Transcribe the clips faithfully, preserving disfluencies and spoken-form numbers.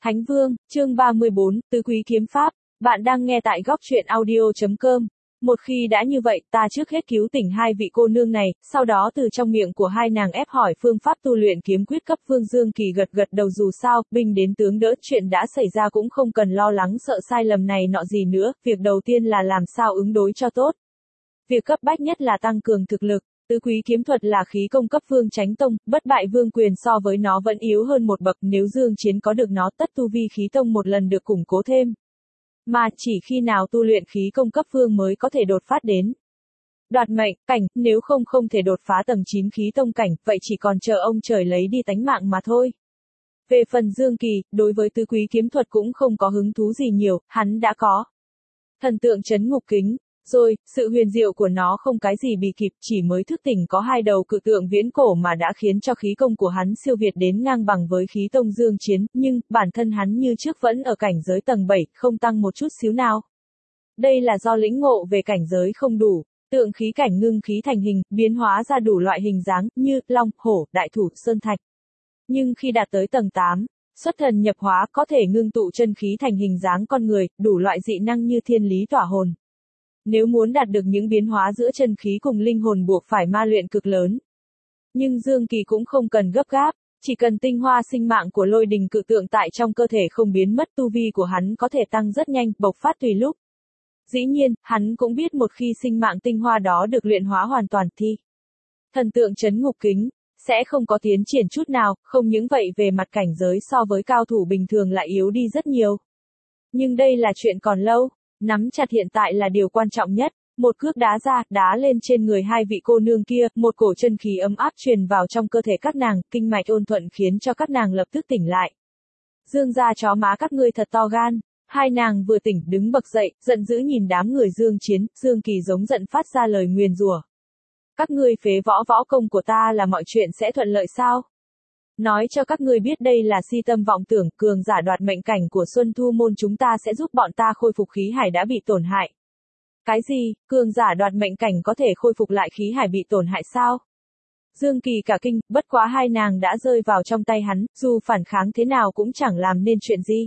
Thánh Vương, chương ba mươi bốn, Tứ Quý Kiếm Pháp. Bạn đang nghe tại góc truyện audio chấm com. Một khi đã như vậy, ta trước hết cứu tỉnh hai vị cô nương này, sau đó từ trong miệng của hai nàng ép hỏi phương pháp tu luyện kiếm quyết cấp. Vương Dương Kỳ gật gật đầu, dù sao, binh đến tướng đỡ, chuyện đã xảy ra cũng không cần lo lắng sợ sai lầm này nọ gì nữa, việc đầu tiên là làm sao ứng đối cho tốt. Việc cấp bách nhất là tăng cường thực lực. Tứ quý kiếm thuật là khí công cấp Vương Chánh Tông, bất bại vương quyền so với nó vẫn yếu hơn một bậc, nếu Dương Chiến có được nó tất tu vi khí tông một lần được củng cố thêm. Mà chỉ khi nào tu luyện khí công cấp Vương mới có thể đột phát đến đoạt mệnh cảnh, nếu không không thể đột phá tầng chín khí tông cảnh, vậy chỉ còn chờ ông trời lấy đi tánh mạng mà thôi. Về phần Dương Kỳ, đối với tứ quý kiếm thuật cũng không có hứng thú gì nhiều, hắn đã có thần tượng chấn ngục kính. Rồi, sự huyền diệu của nó không cái gì bị kịp, chỉ mới thức tỉnh có hai đầu cự tượng viễn cổ mà đã khiến cho khí công của hắn siêu việt đến ngang bằng với khí tông Dương Chiến, nhưng, bản thân hắn như trước vẫn ở cảnh giới tầng bảy, không tăng một chút xíu nào. Đây là do lĩnh ngộ về cảnh giới không đủ, tượng khí cảnh ngưng khí thành hình, biến hóa ra đủ loại hình dáng, như, long, hổ, đại thủ, sơn thạch. Nhưng khi đạt tới tầng tám, xuất thần nhập hóa có thể ngưng tụ chân khí thành hình dáng con người, đủ loại dị năng như thiên lý tỏa hồn. Nếu muốn đạt được những biến hóa giữa chân khí cùng linh hồn buộc phải ma luyện cực lớn. Nhưng Dương Kỳ cũng không cần gấp gáp, chỉ cần tinh hoa sinh mạng của lôi đình cự tượng tại trong cơ thể không biến mất, tu vi của hắn có thể tăng rất nhanh, bộc phát tùy lúc. Dĩ nhiên, hắn cũng biết một khi sinh mạng tinh hoa đó được luyện hóa hoàn toàn thì thần tượng chấn ngục kính sẽ không có tiến triển chút nào, không những vậy về mặt cảnh giới so với cao thủ bình thường lại yếu đi rất nhiều. Nhưng đây là chuyện còn lâu. Nắm chặt hiện tại là điều quan trọng nhất, một cước đá ra, đá lên trên người hai vị cô nương kia, một cổ chân khí ấm áp truyền vào trong cơ thể các nàng, kinh mạch ôn thuận khiến cho các nàng lập tức tỉnh lại. Dương gia chó má các ngươi thật to gan, hai nàng vừa tỉnh đứng bật dậy, giận dữ nhìn đám người Dương Chiến, Dương Kỳ giống giận phát ra lời nguyền rủa. Các ngươi phế võ võ công của ta là mọi chuyện sẽ thuận lợi sao? Nói cho các ngươi biết đây là si tâm vọng tưởng, cường giả đoạt mệnh cảnh của Xuân Thu môn chúng ta sẽ giúp bọn ta khôi phục khí hải đã bị tổn hại. Cái gì, cường giả đoạt mệnh cảnh có thể khôi phục lại khí hải bị tổn hại sao? Dương Kỳ cả kinh, bất quá hai nàng đã rơi vào trong tay hắn, dù phản kháng thế nào cũng chẳng làm nên chuyện gì.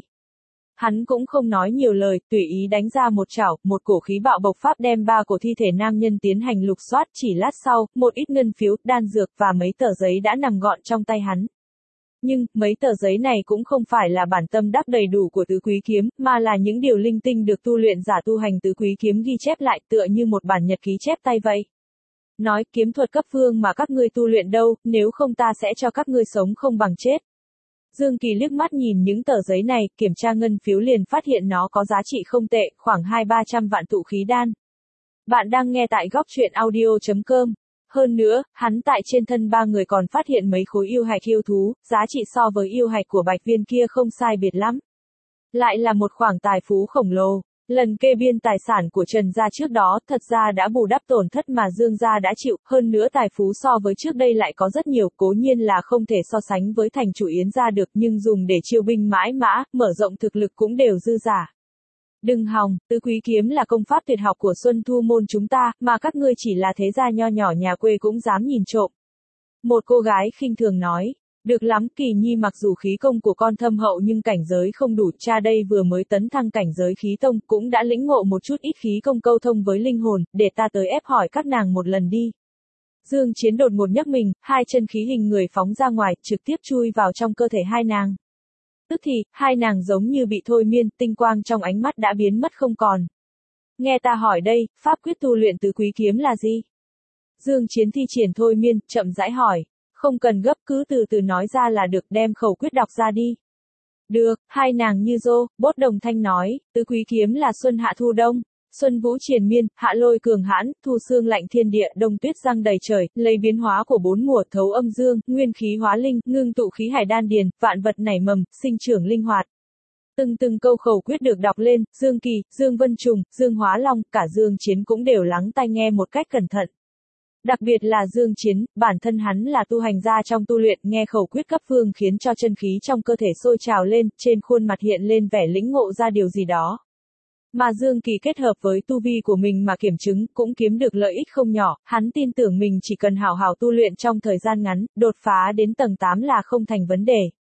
Hắn cũng không nói nhiều lời, tùy ý đánh ra một chảo, một cổ khí bạo bộc phát đem ba cổ thi thể nam nhân tiến hành lục soát, chỉ lát sau, một ít ngân phiếu, đan dược và mấy tờ giấy đã nằm gọn trong tay hắn. Nhưng, mấy tờ giấy này cũng không phải là bản tâm đắc đầy đủ của tứ quý kiếm, mà là những điều linh tinh được tu luyện giả tu hành tứ quý kiếm ghi chép lại tựa như một bản nhật ký chép tay vậy. Nói, kiếm thuật cấp Vương mà các ngươi tu luyện đâu, nếu không ta sẽ cho các ngươi sống không bằng chết. Dương Kỳ liếc mắt nhìn những tờ giấy này, kiểm tra ngân phiếu liền phát hiện nó có giá trị không tệ, khoảng hai ba trăm vạn tụ khí đan. Bạn đang nghe tại góc truyện audio chấm com. Hơn nữa, hắn tại trên thân ba người còn phát hiện mấy khối yêu hạch yêu thú, giá trị so với yêu hạch của Bạch Viên kia không sai biệt lắm. Lại là một khoản tài phú khổng lồ. Lần kê biên tài sản của Trần gia trước đó, thật ra đã bù đắp tổn thất mà Dương gia đã chịu, hơn nữa tài phú so với trước đây lại có rất nhiều, cố nhiên là không thể so sánh với thành chủ Yến gia được, nhưng dùng để chiêu binh mãi mã, mở rộng thực lực cũng đều dư giả. Đừng hòng, tứ quý kiếm là công pháp tuyệt học của Xuân Thu môn chúng ta, mà các ngươi chỉ là thế gia nho nhỏ nhà quê cũng dám nhìn trộm. Một cô gái khinh thường nói, được lắm Kỳ Nhi, mặc dù khí công của con thâm hậu nhưng cảnh giới không đủ, cha đây vừa mới tấn thăng cảnh giới khí tông, cũng đã lĩnh ngộ một chút ít khí công câu thông với linh hồn, để ta tới ép hỏi các nàng một lần đi. Dương Chiến đột ngột nhấc mình, hai chân khí hình người phóng ra ngoài, trực tiếp chui vào trong cơ thể hai nàng. Tức thì, hai nàng giống như bị thôi miên, tinh quang trong ánh mắt đã biến mất không còn. Nghe ta hỏi đây, pháp quyết tu luyện tứ quý kiếm là gì? Dương Chiến thi triển thôi miên, chậm rãi hỏi. Không cần gấp, cứ từ từ nói ra là được, đem khẩu quyết đọc ra đi. Được, hai nàng như rô, bốt đồng thanh nói, tứ quý kiếm là xuân hạ thu đông, xuân vũ triền miên, hạ lôi cường hãn, thu sương lạnh thiên địa, đông tuyết giăng đầy trời, lấy biến hóa của bốn mùa thấu âm dương, nguyên khí hóa linh, ngưng tụ khí hải đan điền, vạn vật nảy mầm, sinh trưởng linh hoạt. Từng từng câu khẩu quyết được đọc lên, Dương Kỳ, Dương Vân Trùng, Dương Hóa Long, cả Dương Chiến cũng đều lắng tai nghe một cách cẩn thận. Đặc biệt là Dương Chiến, bản thân hắn là tu hành gia trong tu luyện, nghe khẩu quyết cấp Vương khiến cho chân khí trong cơ thể sôi trào lên, trên khuôn mặt hiện lên vẻ lĩnh ngộ ra điều gì đó. Mà Dương Kỳ kết hợp với tu vi của mình mà kiểm chứng, cũng kiếm được lợi ích không nhỏ, hắn tin tưởng mình chỉ cần hào hào tu luyện trong thời gian ngắn, đột phá đến tầng tám là không thành vấn đề.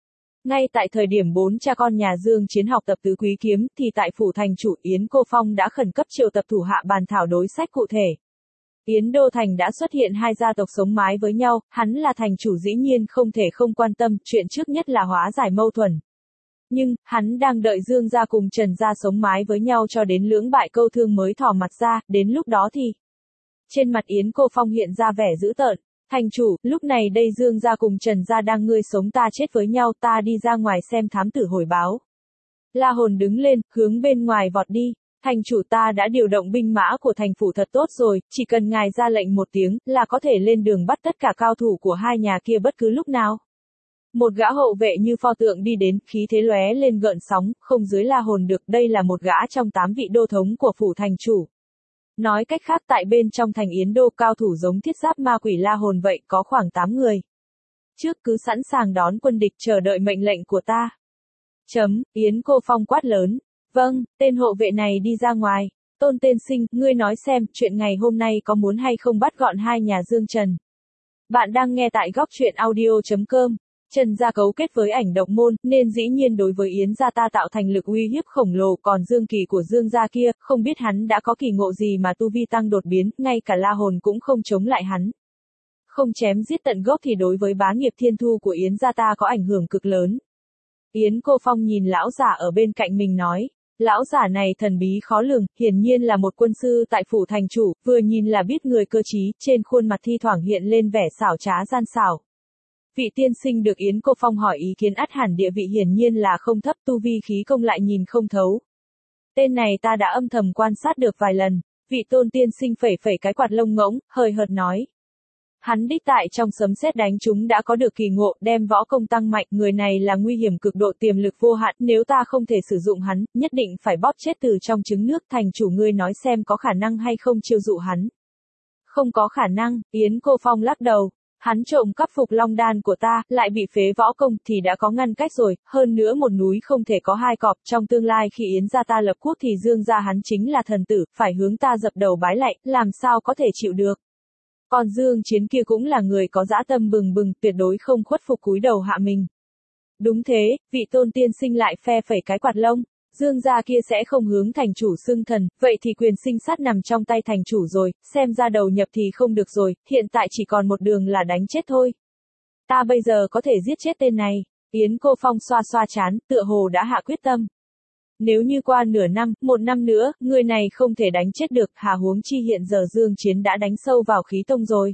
Ngay tại thời điểm bốn cha con nhà Dương Chiến học tập tứ quý kiếm, thì tại phủ thành chủ Yến Cô Phong đã khẩn cấp triệu tập thủ hạ bàn thảo đối sách cụ thể. Yến Đô Thành đã xuất hiện hai gia tộc sống mái với nhau, hắn là thành chủ dĩ nhiên không thể không quan tâm, chuyện trước nhất là hóa giải mâu thuẫn. Nhưng, hắn đang đợi Dương gia cùng Trần gia sống mái với nhau cho đến lưỡng bại câu thương mới thò mặt ra, đến lúc đó thì... Trên mặt Yến Cô Phong hiện ra vẻ dữ tợn. Thành chủ, lúc này đây Dương gia cùng Trần gia đang ngươi sống ta chết với nhau, ta đi ra ngoài xem thám tử hồi báo. La Hồn đứng lên, hướng bên ngoài vọt đi. Thành chủ, ta đã điều động binh mã của thành phủ thật tốt rồi, chỉ cần ngài ra lệnh một tiếng, là có thể lên đường bắt tất cả cao thủ của hai nhà kia bất cứ lúc nào. Một gã hậu vệ như pho tượng đi đến, khí thế lóe lên gợn sóng, không dưới La Hồn được, đây là một gã trong tám vị đô thống của phủ thành chủ. Nói cách khác, tại bên trong thành Yến Đô, cao thủ giống thiết giáp ma quỷ La Hồn vậy, có khoảng tám người. Trước cứ sẵn sàng đón quân địch, chờ đợi mệnh lệnh của ta. Chấm, Yến Cô Phong quát lớn. Vâng, tên hộ vệ này đi ra ngoài. Tôn Tiên Sinh, ngươi nói xem, chuyện ngày hôm nay có muốn hay không bắt gọn hai nhà Dương Trần. Bạn đang nghe tại góc truyện audio chấm com. Trần gia cấu kết với ảnh độc môn, nên dĩ nhiên đối với Yến gia ta tạo thành lực uy hiếp khổng lồ, còn Dương Kỳ của Dương gia kia, không biết hắn đã có kỳ ngộ gì mà tu vi tăng đột biến, ngay cả La Hồn cũng không chống lại hắn. Không chém giết tận gốc thì đối với bá nghiệp thiên thu của Yến gia ta có ảnh hưởng cực lớn. Yến Cô Phong nhìn lão giả ở bên cạnh mình nói. Lão giả này thần bí khó lường, hiển nhiên là một quân sư tại phủ thành chủ, vừa nhìn là biết người cơ trí, trên khuôn mặt thi thoảng hiện lên vẻ xảo trá gian xảo. Vị tiên sinh được Yến Cô Phong hỏi ý kiến ắt hẳn địa vị hiển nhiên là không thấp, tu vi khí công lại nhìn không thấu. Tên này ta đã âm thầm quan sát được vài lần, vị tôn tiên sinh phẩy phẩy cái quạt lông ngỗng, hời hợt nói. Hắn đích tại trong sấm sét đánh chúng đã có được kỳ ngộ, đem võ công tăng mạnh, người này là nguy hiểm cực độ, tiềm lực vô hạn, nếu ta không thể sử dụng hắn, nhất định phải bóp chết từ trong trứng nước. Thành chủ, ngươi nói xem có khả năng hay không chiêu dụ hắn. Không có khả năng, Yến Cô Phong lắc đầu. Hắn trộm cắp phục long đan của ta, lại bị phế võ công, thì đã có ngăn cách rồi, hơn nữa một núi không thể có hai cọp, trong tương lai khi Yến gia ta lập quốc thì Dương gia hắn chính là thần tử, phải hướng ta dập đầu bái lạy, làm sao có thể chịu được. Còn Dương Chiến kia cũng là người có dã tâm bừng bừng, tuyệt đối không khuất phục cúi đầu hạ mình. Đúng thế, vị tôn tiên sinh lại phe phẩy cái quạt lông. Dương gia kia sẽ không hướng thành chủ xưng thần, vậy thì quyền sinh sát nằm trong tay thành chủ rồi, xem ra đầu nhập thì không được rồi, hiện tại chỉ còn một đường là đánh chết thôi. Ta bây giờ có thể giết chết tên này. Yến Cô Phong xoa xoa trán, tựa hồ đã hạ quyết tâm. Nếu như qua nửa năm, một năm nữa, người này không thể đánh chết được, hà huống chi hiện giờ Dương Chiến đã đánh sâu vào khí tông rồi.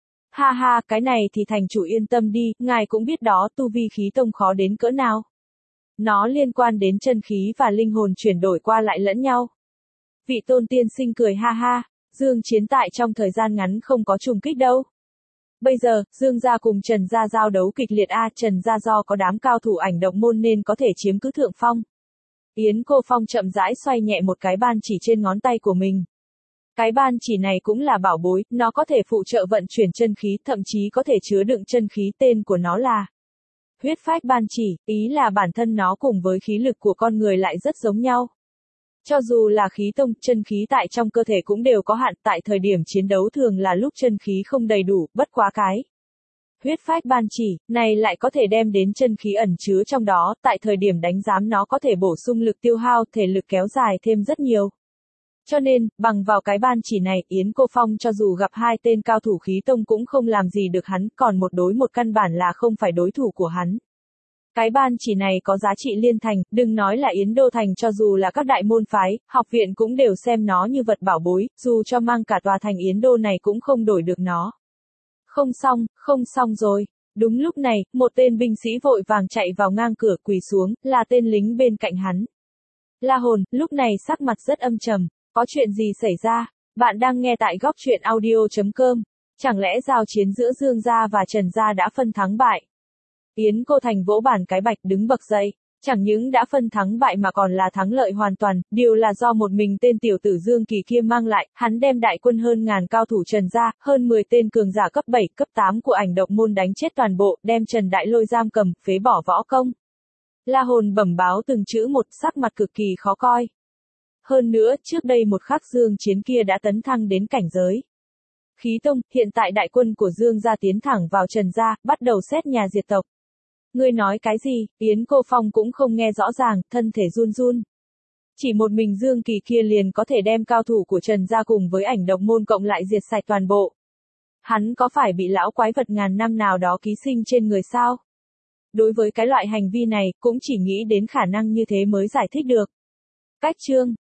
Ha ha, cái này thì thành chủ yên tâm đi, ngài cũng biết đó, tu vi khí tông khó đến cỡ nào. Nó liên quan đến chân khí và linh hồn chuyển đổi qua lại lẫn nhau. Vị tôn tiên sinh cười ha ha, Dương Chiến tại trong thời gian ngắn không có trùng kích đâu. Bây giờ, Dương gia cùng Trần gia giao đấu kịch liệt a, Trần gia do có đám cao thủ ảnh độc môn nên có thể chiếm cứ thượng phong. Yến Cô Phong chậm rãi xoay nhẹ một cái ban chỉ trên ngón tay của mình. Cái ban chỉ này cũng là bảo bối, nó có thể phụ trợ vận chuyển chân khí, thậm chí có thể chứa đựng chân khí, tên của nó là huyết phách ban chỉ, ý là bản thân nó cùng với khí lực của con người lại rất giống nhau. Cho dù là khí tông, chân khí tại trong cơ thể cũng đều có hạn, tại thời điểm chiến đấu thường là lúc chân khí không đầy đủ, bất quá cái huyết phách ban chỉ này lại có thể đem đến chân khí ẩn chứa trong đó, tại thời điểm đánh giám nó có thể bổ sung lực tiêu hao, thể lực kéo dài thêm rất nhiều. Cho nên, bằng vào cái ban chỉ này, Yến Cô Phong cho dù gặp hai tên cao thủ khí tông cũng không làm gì được hắn, còn một đối một căn bản là không phải đối thủ của hắn. Cái ban chỉ này có giá trị liên thành, đừng nói là Yến Đô Thành, cho dù là các đại môn phái, học viện cũng đều xem nó như vật bảo bối, dù cho mang cả tòa thành Yến Đô này cũng không đổi được nó. Không xong, không xong rồi. Đúng lúc này, một tên binh sĩ vội vàng chạy vào ngang cửa, quỳ xuống, là tên lính bên cạnh hắn. La Hồn, lúc này sắc mặt rất âm trầm. Có chuyện gì xảy ra? Bạn đang nghe tại góc truyện audio chấm com. Chẳng lẽ giao chiến giữa Dương gia và Trần gia đã phân thắng bại? Yến Cô Thành vỗ bàn cái bạch đứng bật dậy. Chẳng những đã phân thắng bại mà còn là thắng lợi hoàn toàn, điều là do một mình tên tiểu tử Dương Kỳ kia mang lại, hắn đem đại quân hơn ngàn cao thủ Trần gia, hơn mười tên cường giả cấp bảy, cấp tám của ảnh độc môn đánh chết toàn bộ, đem Trần Đại Lôi giam cầm, phế bỏ võ công. La Hồn bẩm báo từng chữ một, sắc mặt cực kỳ khó coi. Hơn nữa, trước đây một khắc Dương Chiến kia đã tấn thăng đến cảnh giới khí tông, hiện tại đại quân của Dương gia tiến thẳng vào Trần gia, bắt đầu xét nhà diệt tộc. Ngươi nói cái gì? Yến Cô Phong cũng không nghe rõ ràng, thân thể run run. Chỉ một mình Dương Kỳ kia liền có thể đem cao thủ của Trần gia cùng với ảnh độc môn cộng lại diệt sạch toàn bộ. Hắn có phải bị lão quái vật ngàn năm nào đó ký sinh trên người sao? Đối với cái loại hành vi này, cũng chỉ nghĩ đến khả năng như thế mới giải thích được. Cách chương